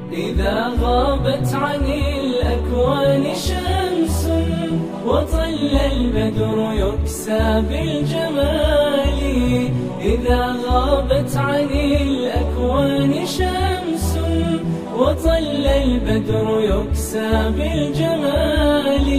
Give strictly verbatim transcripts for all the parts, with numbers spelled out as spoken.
إذا غابت عن الأكوان شمس وطل البدر يكسى بالجمال. إذا غابت عن الأكوان شمس وطل البدر يكسى بالجمال.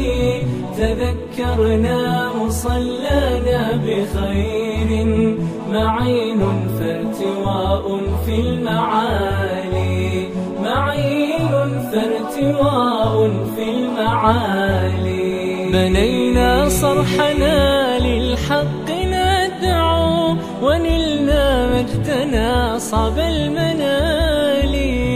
تذكرنا مصلانا بخير معين فارتواء في المعالي. معين فارتواء في المعالي. بنينا صرحنا للحق ندعو ونلنا مجدنا صعب المنال.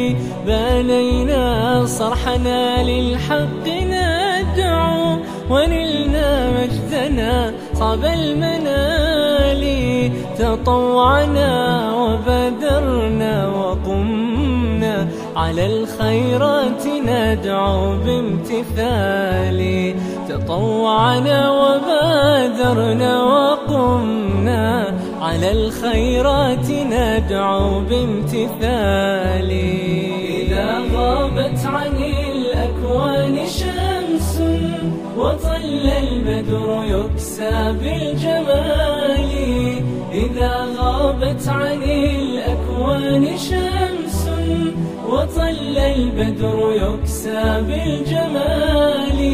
بنينا صرحنا للحق ندعو ونلنا مجدنا صعب المنال. تطوعنا وبادرنا وقمنا على الخيرات ندعو بامتثال. تطوعنا وبادرنا وقمنا على الخيرات ندعو بامتثال. إذا غابت عن الأكوان شمس وطل البدر يكسى بالجمال. إذا غابت عن الأكوان شمس وطل البدر يكسى بالجمال.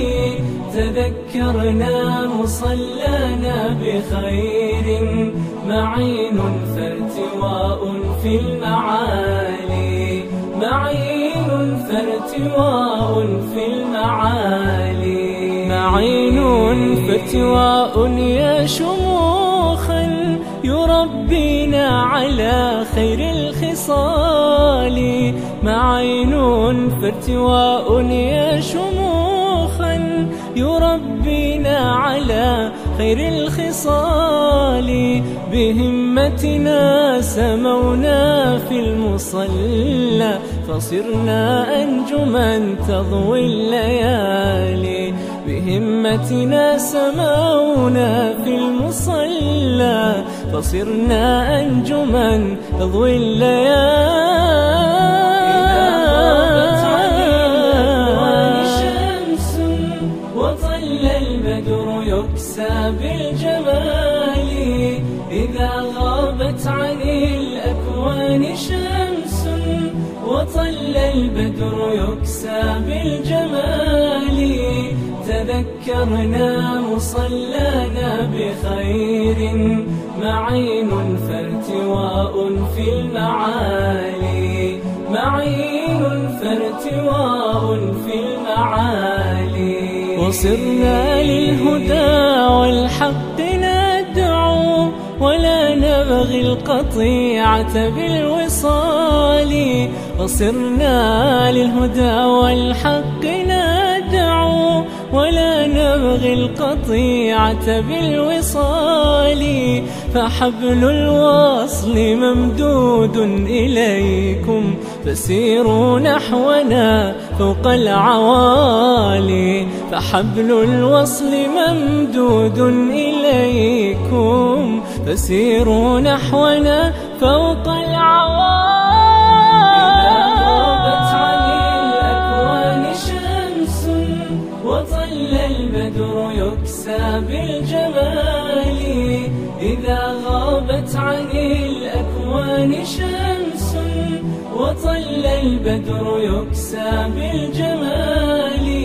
تذكرنا مصلانا بخير معين فارتواء في المعالي. معين فارتواء في المعالي. معين فارتواء يا شموخا يربينا على خير الخصال. معين فارتواء يا شموخا يربينا على خير الخصال. بهمتنا سمونا في المصلى فصرنا أنجما تضوي الليالي. بهمتنا سمونا في المصلى فصرنا أنجما تضوي الليالي. إذا غابت عن الأكوان شمس وطل البدر يكسى بالجمال. إذا غابت عن الأكوان شمس وطل البدر يكسى بالجمال. تذكرنا مصلانا بخير معين فارتواء في المعالي. معين فارتواء في المعالي. وصرنا للهدى والحق ندعو ولا نبغي القطيعة بالوصال. وصرنا للهدى والحق ندعو ولا نبغي القطيعة بالوصال. فحبل الوصل ممدود إليكم فسيروا نحونا فوق العوالي. فحبل الوصل ممدود إليكم فسيروا نحونا فوق العوالي. البدر يكسى بالجمال. إذا غابت عن الأكوان شمس وطل البدر يكسى بالجمال.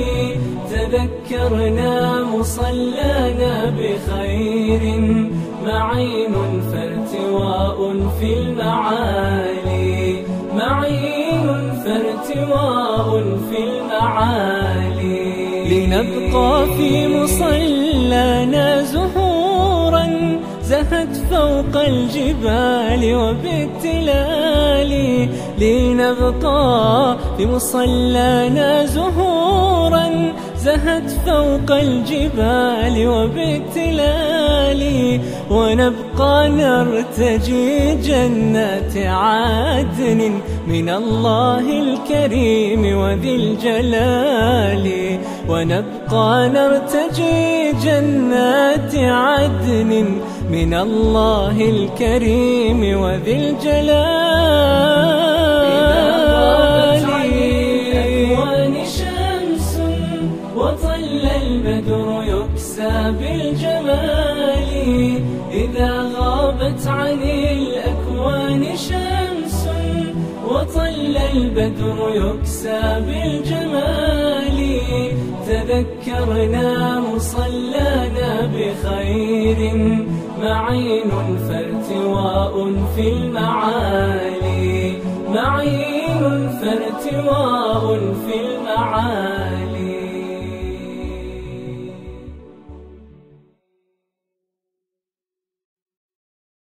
تذكرنا مصلانا بخير معين فارتواء في المعالي. معين فارتواء في المعالي. لنبقى في مصلانا زهورا زهت فوق الجبال وبالتلال. لنبقى في مصلانا زهورا زهت فوق الجبال وبالتلال. ونبقى نرتجي جنات عدن من الله الكريم وذي الجلال. ونبقى نرتجي جنات عدن من الله الكريم وذي الجلال. إذا غابت عن إذا غابت عن الأكوان شمس وطل البدر يكسى بالجمال، تذكرنا مصلانا بخير معين فارتواء في المعالي، معين فارتواء في المعالي.